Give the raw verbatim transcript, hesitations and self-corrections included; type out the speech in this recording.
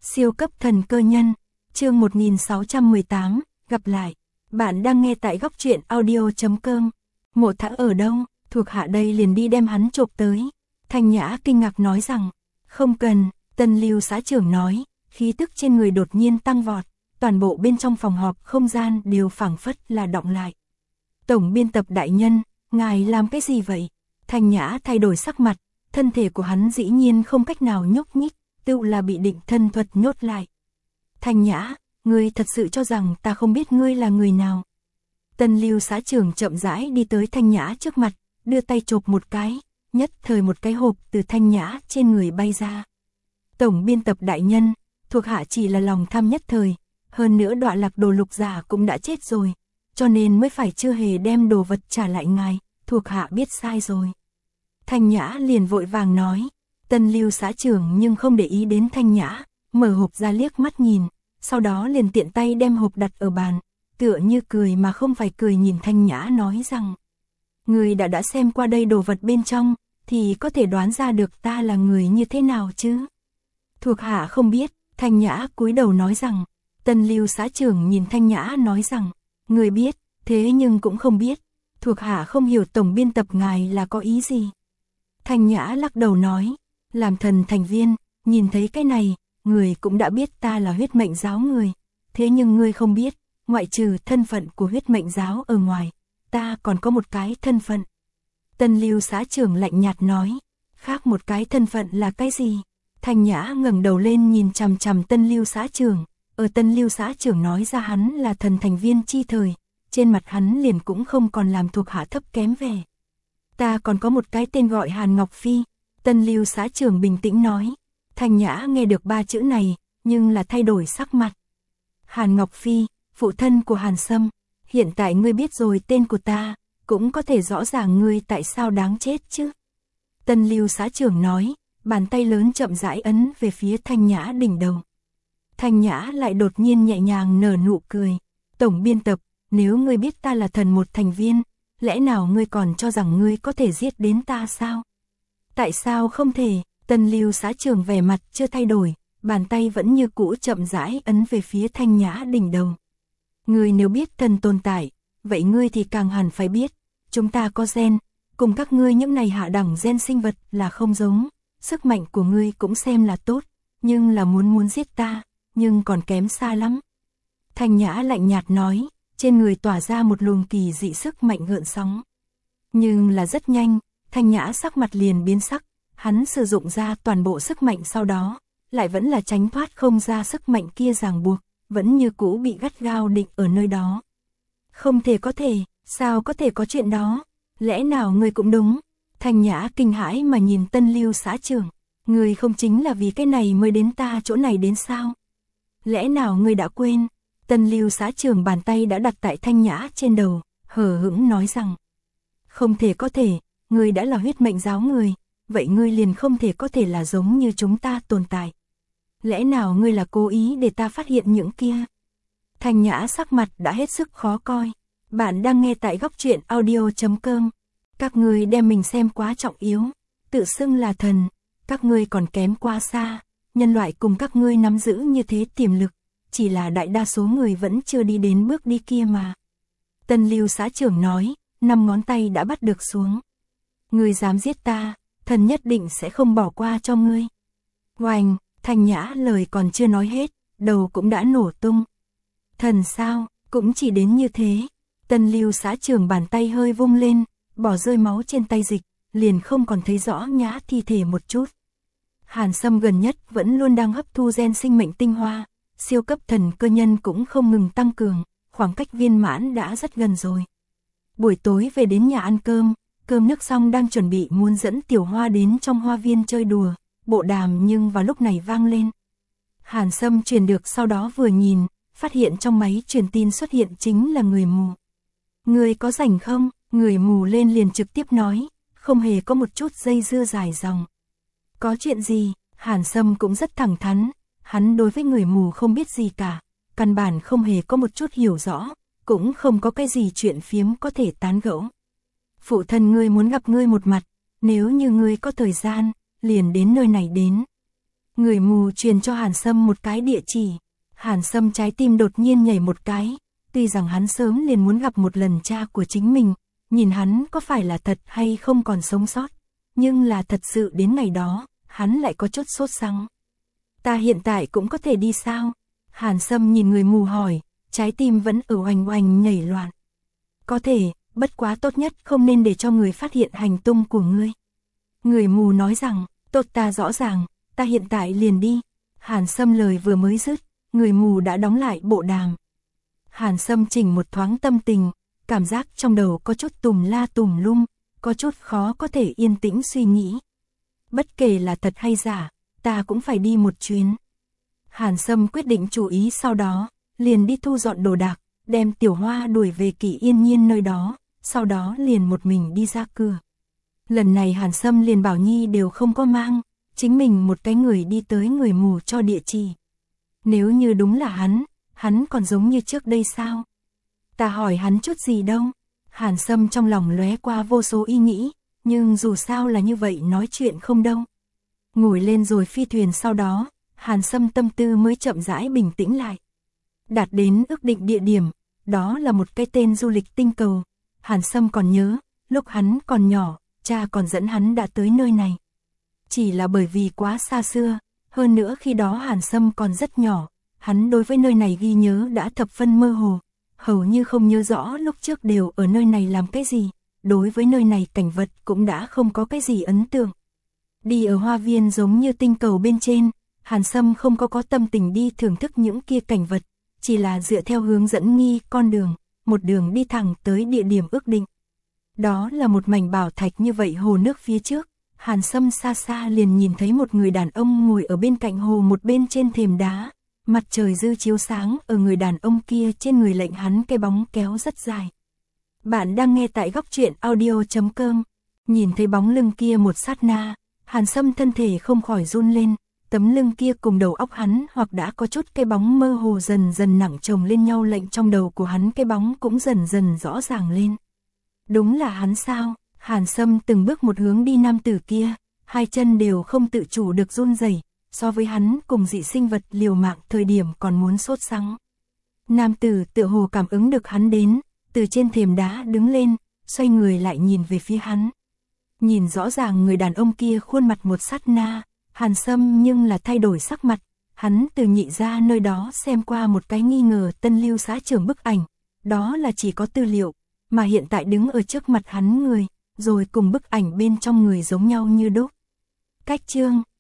Siêu cấp thần cơ nhân, chương một nghìn sáu trăm mười tám, gặp lại. Bạn đang nghe tại góc truyện audio chấm com. Mộ Thã ở đâu? Thuộc hạ đây liền đi đem hắn chộp tới. Thanh Nhã kinh ngạc nói rằng, không cần. Tân Lưu xã trưởng nói, khí tức trên người đột nhiên tăng vọt, toàn bộ bên trong phòng họp không gian đều phảng phất là đọng lại. Tổng biên tập đại nhân, ngài làm cái gì vậy? Thanh Nhã thay đổi sắc mặt, thân thể của hắn dĩ nhiên không cách nào nhúc nhích, tựu là bị định thân thuật nhốt lại. Thanh Nhã, ngươi thật sự cho rằng ta không biết ngươi là người nào? Tân Lưu xã trưởng chậm rãi đi tới Thanh Nhã trước mặt, đưa tay chộp một cái, nhất thời một cái hộp từ Thanh Nhã trên người bay ra. Tổng biên tập đại nhân, thuộc hạ chỉ là lòng tham nhất thời, hơn nữa Đọa Lạc Đồ Lục giả cũng đã chết rồi, cho nên mới phải chưa hề đem đồ vật trả lại ngài, thuộc hạ biết sai rồi. Thanh Nhã liền vội vàng nói. Tân Lưu xã trưởng nhưng không để ý đến Thanh Nhã, mở hộp ra liếc mắt nhìn, sau đó liền tiện tay đem hộp đặt ở bàn, tựa như cười mà không phải cười nhìn Thanh Nhã nói rằng, người đã đã xem qua đây đồ vật bên trong, thì có thể đoán ra được ta là người như thế nào chứ? Thuộc hạ không biết. Thanh Nhã cúi đầu nói rằng. Tân Lưu xã trưởng nhìn Thanh Nhã nói rằng, người biết, thế nhưng cũng không biết, thuộc hạ không hiểu tổng biên tập ngài là có ý gì. Thanh Nhã lắc đầu nói, làm thần thành viên, nhìn thấy cái này, người cũng đã biết ta là huyết mệnh giáo người, thế nhưng ngươi không biết, ngoại trừ thân phận của huyết mệnh giáo ở ngoài, ta còn có một cái thân phận. Tân Lưu xã trưởng lạnh nhạt nói, khác một cái thân phận là cái gì? Thanh Nhã ngẩng đầu lên nhìn chằm chằm Tân Lưu xã trưởng, ở Tân Lưu xã trưởng nói ra hắn là thần thành viên chi thời, trên mặt hắn liền cũng không còn làm thuộc hạ thấp kém vẻ. Ta còn có một cái tên gọi Hàn Ngọc Phi. Tân Lưu xã trưởng bình tĩnh nói. Thanh Nhã nghe được ba chữ này, nhưng là thay đổi sắc mặt. Hàn Ngọc Phi, phụ thân của Hàn Sâm, hiện tại ngươi biết rồi tên của ta, cũng có thể rõ ràng ngươi tại sao đáng chết chứ. Tân Lưu xã trưởng nói, bàn tay lớn chậm rãi ấn về phía Thanh Nhã đỉnh đầu. Thanh Nhã lại đột nhiên nhẹ nhàng nở nụ cười. Tổng biên tập, nếu ngươi biết ta là thần một thành viên, lẽ nào ngươi còn cho rằng ngươi có thể giết đến ta sao? Tại sao không thể? Tân Lưu xã trưởng vẻ mặt chưa thay đổi, bàn tay vẫn như cũ chậm rãi ấn về phía Thanh Nhã đỉnh đầu. Ngươi nếu biết thần tồn tại, vậy ngươi thì càng hẳn phải biết, chúng ta có gen, cùng các ngươi những này hạ đẳng gen sinh vật là không giống, sức mạnh của ngươi cũng xem là tốt, nhưng là muốn muốn giết ta, nhưng còn kém xa lắm. Thanh Nhã lạnh nhạt nói, trên người tỏa ra một luồng kỳ dị sức mạnh gợn sóng. Nhưng là rất nhanh, Thanh Nhã sắc mặt liền biến sắc, hắn sử dụng ra toàn bộ sức mạnh sau đó, lại vẫn là tránh thoát không ra sức mạnh kia ràng buộc, vẫn như cũ bị gắt gao định ở nơi đó. Không thể có thể, sao có thể có chuyện đó, lẽ nào ngươi cũng đúng? Thanh Nhã kinh hãi mà nhìn Tân Lưu xã trưởng, ngươi không chính là vì cái này mới đến ta chỗ này đến sao? Lẽ nào ngươi đã quên? Tân Lưu xã trưởng bàn tay đã đặt tại Thanh Nhã trên đầu, hờ hững nói rằng, không thể có thể, ngươi đã là huyết mệnh giáo người, vậy ngươi liền không thể có thể là giống như chúng ta tồn tại. Lẽ nào ngươi là cố ý để ta phát hiện những kia? Thanh Nhã sắc mặt đã hết sức khó coi. Bạn đang nghe tại góc truyện audio chấm com. Các ngươi đem mình xem quá trọng yếu, tự xưng là thần, các ngươi còn kém quá xa, nhân loại cùng các ngươi nắm giữ như thế tiềm lực, chỉ là đại đa số người vẫn chưa đi đến bước đi kia mà. Tân Lưu xã trưởng nói, năm ngón tay đã bắt được xuống. Ngươi dám giết ta, thần nhất định sẽ không bỏ qua cho ngươi. Oanh, Thanh Nhã lời còn chưa nói hết, đầu cũng đã nổ tung. Thần sao, cũng chỉ đến như thế. Tân Lưu xã trưởng bàn tay hơi vung lên, bỏ rơi máu trên tay dịch, liền không còn thấy rõ Nhã thi thể một chút. Hàn Sâm gần nhất vẫn luôn đang hấp thu gen sinh mệnh tinh hoa, siêu cấp thần cơ nhân cũng không ngừng tăng cường, khoảng cách viên mãn đã rất gần rồi. Buổi tối về đến nhà ăn cơm, cơm nước xong đang chuẩn bị muốn dẫn Tiểu Hoa đến trong hoa viên chơi đùa, bộ đàm nhưng vào lúc này vang lên. Hàn Sâm truyền được sau đó vừa nhìn, phát hiện trong máy truyền tin xuất hiện chính là người mù. Người có rảnh không? Người mù lên liền trực tiếp nói, không hề có một chút dây dưa dài dòng. Có chuyện gì? Hàn Sâm cũng rất thẳng thắn, hắn đối với người mù không biết gì cả, căn bản không hề có một chút hiểu rõ, cũng không có cái gì chuyện phiếm có thể tán gẫu. Phụ thân ngươi muốn gặp ngươi một mặt, nếu như ngươi có thời gian, liền đến nơi này đến. Người mù truyền cho Hàn Sâm một cái địa chỉ. Hàn Sâm trái tim đột nhiên nhảy một cái, tuy rằng hắn sớm liền muốn gặp một lần cha của chính mình, nhìn hắn có phải là thật hay không còn sống sót, nhưng là thật sự đến ngày đó, hắn lại có chút sốt sắng. Ta hiện tại cũng có thể đi sao? Hàn Sâm nhìn người mù hỏi, trái tim vẫn ở oành oành nhảy loạn. Có thể, bất quá tốt nhất không nên để cho người phát hiện hành tung của ngươi. Người mù nói rằng, tốt, ta rõ ràng, ta hiện tại liền đi. Hàn Sâm lời vừa mới dứt, người mù đã đóng lại bộ đàm. Hàn Sâm chỉnh một thoáng tâm tình, cảm giác trong đầu có chút tùm la tùm lum, có chút khó có thể yên tĩnh suy nghĩ. Bất kể là thật hay giả, ta cũng phải đi một chuyến. Hàn Sâm quyết định chủ ý, sau đó, liền đi thu dọn đồ đạc, đem Tiểu Hoa đuổi về Kỷ Yên Nhiên nơi đó, sau đó liền một mình đi ra cửa. Lần này Hàn Sâm liền Bảo Nhi đều không có mang, chính mình một cái người đi tới người mù cho địa chỉ. Nếu như đúng là hắn, hắn còn giống như trước đây sao? Ta hỏi hắn chút gì đâu? Hàn Sâm trong lòng lóe qua vô số ý nghĩ, nhưng dù sao là như vậy nói chuyện không đâu. Ngồi lên rồi phi thuyền, sau đó, Hàn Sâm tâm tư mới chậm rãi bình tĩnh lại. Đạt đến ước định địa điểm, đó là một cái tên du lịch tinh cầu. Hàn Sâm còn nhớ, lúc hắn còn nhỏ, cha còn dẫn hắn đã tới nơi này. Chỉ là bởi vì quá xa xưa, hơn nữa khi đó Hàn Sâm còn rất nhỏ, hắn đối với nơi này ghi nhớ đã thập phân mơ hồ, hầu như không nhớ rõ lúc trước đều ở nơi này làm cái gì, đối với nơi này cảnh vật cũng đã không có cái gì ấn tượng. Đi ở hoa viên giống như tinh cầu bên trên, Hàn Sâm không có có tâm tình đi thưởng thức những kia cảnh vật, chỉ là dựa theo hướng dẫn nghi con đường, một đường đi thẳng tới địa điểm ước định. Đó là một mảnh bảo thạch như vậy hồ nước phía trước, Hàn Sâm xa xa liền nhìn thấy một người đàn ông ngồi ở bên cạnh hồ, một bên trên thềm đá, mặt trời dư chiếu sáng ở người đàn ông kia trên người, lệnh hắn cái bóng kéo rất dài. Bạn đang nghe tại góc truyện audio chấm com. Nhìn thấy bóng lưng kia một sát na, Hàn Sâm thân thể không khỏi run lên, tấm lưng kia cùng đầu óc hắn hoặc đã có chút cái bóng mơ hồ dần dần nặng chồng lên nhau, lệnh trong đầu của hắn cái bóng cũng dần dần rõ ràng lên. Đúng là hắn sao? Hàn Sâm từng bước một hướng đi nam tử kia, hai chân đều không tự chủ được run rẩy, so với hắn cùng dị sinh vật liều mạng thời điểm còn muốn sốt sắng. Nam tử tựa hồ cảm ứng được hắn đến, từ trên thềm đá đứng lên, xoay người lại nhìn về phía hắn. Nhìn rõ ràng người đàn ông kia khuôn mặt một sát na, Hàn Sâm nhưng là thay đổi sắc mặt, hắn từ nhị ra nơi đó xem qua một cái nghi ngờ Tân Lưu Xá trưởng bức ảnh, đó là chỉ có tư liệu, mà hiện tại đứng ở trước mặt hắn người, rồi cùng bức ảnh bên trong người giống nhau như đúc. Cách chương